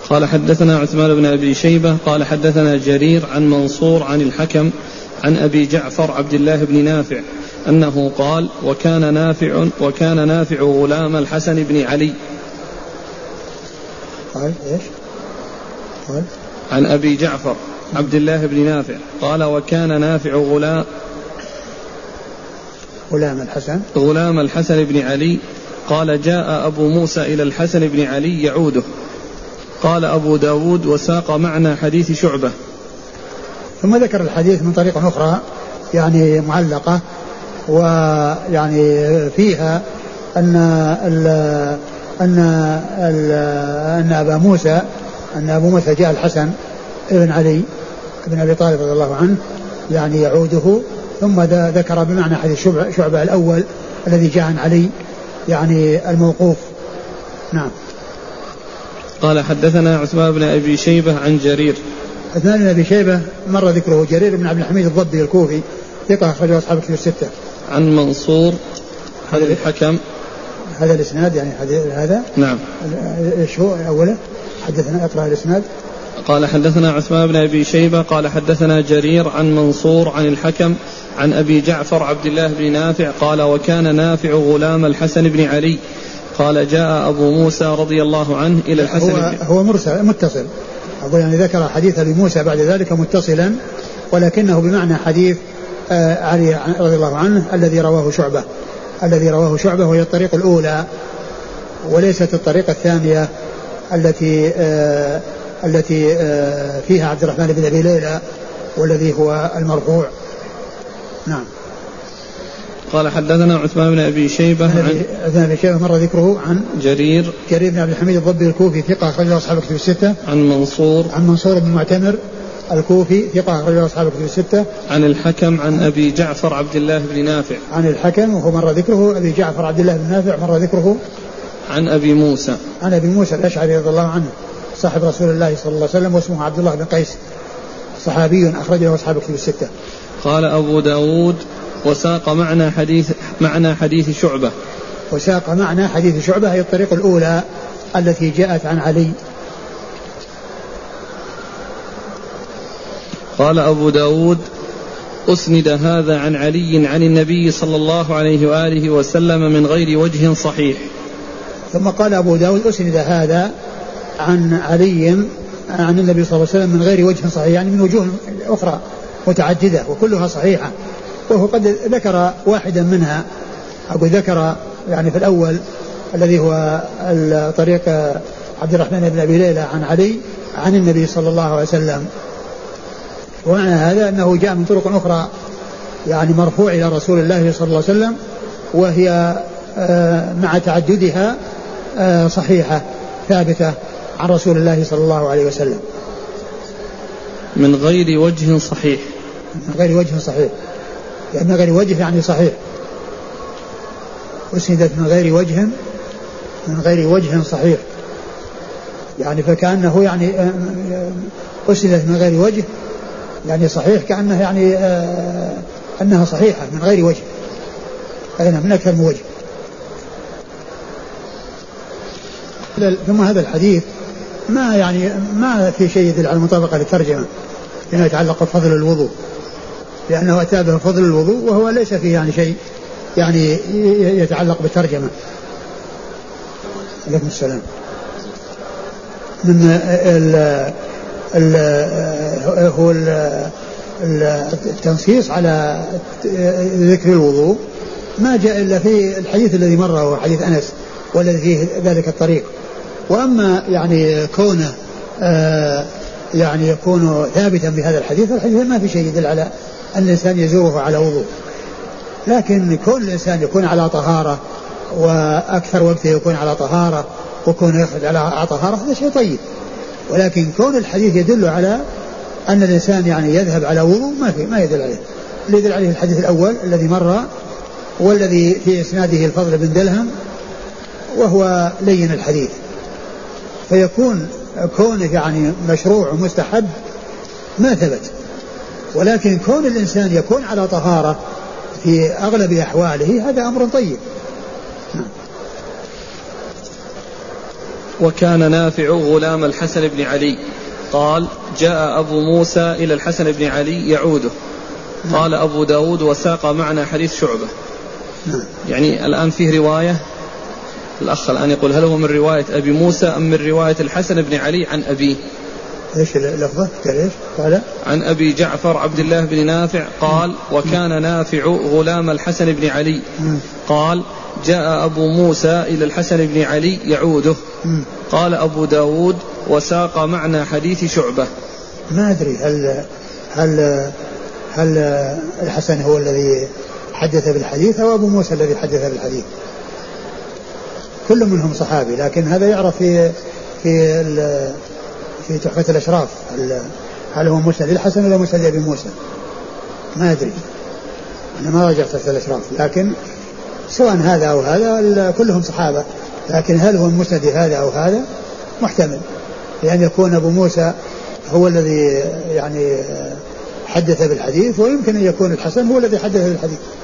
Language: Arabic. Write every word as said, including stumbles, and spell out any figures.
قال حدثنا عثمان بن أبي شيبة قال حدثنا جرير عن منصور عن الحكم عن أبي جعفر عبد الله بن نافع أنه قال وكان نافع وكان نافع غلام الحسن بن علي. قال إيش؟ قال عن أبي جعفر عبد الله بن نافع قال وكان نافع غلام غلام الحسن غلام الحسن بن علي قال جاء أبو موسى إلى الحسن بن علي يعوده. قال أبو داود وساق معنى حديث شعبة. ثم ذكر الحديث من طريق أخرى يعني معلقة ويعني فيها أن ال أن ال أن أبا موسى أن أبو موسى جاء الحسن بن علي بن أبي طالب رضي الله عنه يعني يعوده. ثم ذكر بمعنى حديث شعبة, شعبة الأول الذي جاء عن علي يعني الموقوف. نعم. قال حدثنا عثمان بن أبي شيبة عن جرير. عثمان بن أبي شيبة مر ذكره. جرير بن عبد الحميد الضبي الكوفي ثقة أخرجه أصحاب الكتب الستة. عن منصور هذا الحكم هذا الإسناد يعني هذا. نعم. إيش هو أوله؟ حدثنا اقرأ الإسناد. قال حدثنا عثمان بن أبي شيبة قال حدثنا جرير عن منصور عن الحكم عن أبي جعفر عبد الله بن نافع قال وكان نافع غلام الحسن بن علي قال جاء أبو موسى رضي الله عنه إلى الحسن. هو, هو مرسل متصل أقول يعني ذكر حديث أبي موسى بعد ذلك متصلا ولكنه بمعنى حديث آه علي رضي الله عنه الذي رواه شعبة الذي رواه شعبة وهي الطريق الأولى وليست الطريقة الثانية التي آه التي آه فيها عبد الرحمن بن أبي ليلى والذي هو المرفوع. نعم. قال حدثنا عثمان بن أبي شيبة عن عثمان بن شيبة مر ذكره عن جرير جرير بن عبد الحميد الضبي الكوفي ثقة أخرجه أصحاب الكتب الستة. عن منصور عن منصور بن معتمر الكوفي ثقة أخرجه أصحاب الكتب الستة. عن الحكم عن أبي جعفر عبد الله بن نافع. عن الحكم وهو مر ذكره. أبي جعفر عبد الله بن نافع مر ذكره. عن أبي موسى عن أبي موسى الأشعري رضي الله عنه صاحب رسول الله صلى الله عليه وسلم واسمه عبد الله بن قيس صحابي أخرجه أصحاب الكتب الستة. قال أبو داود وساق معنى حديث معنى حديث شعبة. وساق معنى حديث شعبة هي الطريق الأولى التي جاءت عن علي. قال أبو داود أسند هذا عن علي عن النبي صلى الله عليه وآله وسلم من غير وجه صحيح. ثم قال أبو داود أسند هذا عن علي عن النبي صلى الله عليه وسلم من غير وجه صحيح يعني من وجوه أخرى متعددة وكلها صحيحة وهو قد ذكر واحدا منها. أقول ذكر يعني في الأول الذي هو طريق عبد الرحمن بن أبي ليلى عن علي عن النبي صلى الله عليه وسلم. ومعنى هذا أنه جاء من طرق أخرى يعني مرفوع إلى رسول الله صلى الله عليه وسلم وهي مع تعددها صحيحة ثابتة عن رسول الله صلى الله عليه وسلم من غير وجه صحيح. من غير وجه صحيح يعني من غير وجه يعني صحيح. أسندت من غير وجه من غير وجه صحيح يعني فكأنه يعني أسندت من غير وجه يعني صحيح كأنه يعني أنها صحيحة من غير وجه أين من أكثر من وجه. ثم هذا الحديث ما يعني ما في شيء يدل على مطابقة للترجمة فيما يتعلق بفضل الوضوء لأنه أتى به فضل الوضوء وهو ليس فيه يعني شيء يعني يتعلق بالترجمة. عليكم السلام. من ال ال هو التنصيص على ذكر الوضوء ما جاء إلا في الحديث الذي مر هو حديث أنس والذي فيه ذلك الطريق. وأما يعني كونه آه يعني يكون ثابتا بهذا الحديث الحديث ما في شيء يدل على أن الإنسان يزوره على وضوء لكن كون الإنسان يكون على طهارة وأكثر وقته يكون على طهارة وكون يخرج على طهارة هذا شيء طيب. ولكن كون الحديث يدل على أن الإنسان يعني يذهب على وضوء ما في ما يدل عليه. اللي يدل عليه الحديث الأول الذي مر والذي في إسناده الفضل بن دلهم وهو لين الحديث فيكون كونه يعني مشروع ومستحب ما ثبت. ولكن كون الإنسان يكون على طهارة في أغلب أحواله هذا أمر طيب. وكان نافع غلام الحسن بن علي قال جاء أبو موسى إلى الحسن بن علي يعوده. قال أبو داود وساق معنا حديث شعبة. يعني الآن فيه رواية الأخ الآن يقول هل هو من رواية أبي موسى أم من رواية الحسن بن علي عن أبيه؟ ايش اللفظة؟ قال قال عن أبي جعفر عبد الله بن نافع قال وكان نافع غلام الحسن بن علي قال جاء أبو موسى إلى الحسن بن علي يعوده. قال أبو داود وساق معنا حديث شعبة. ما أدري هل هل هل الحسن هو الذي حدث بالحديث أو أبو موسى الذي حدث بالحديث. كل منهم صحابي، لكن هذا يعرف في في في تحفة الأشراف هل هو مسند الحسن ولا مسند أبي موسى. ما أدري، أنا ما راجعت تحفة الأشراف، لكن سواء هذا أو هذا كلهم صحابة، لكن هل هو المسند هذا أو هذا محتمل، لأن يكون أبو موسى هو الذي يعني حدث بالحديث، ويمكن أن يكون الحسن هو الذي حدث بالحديث.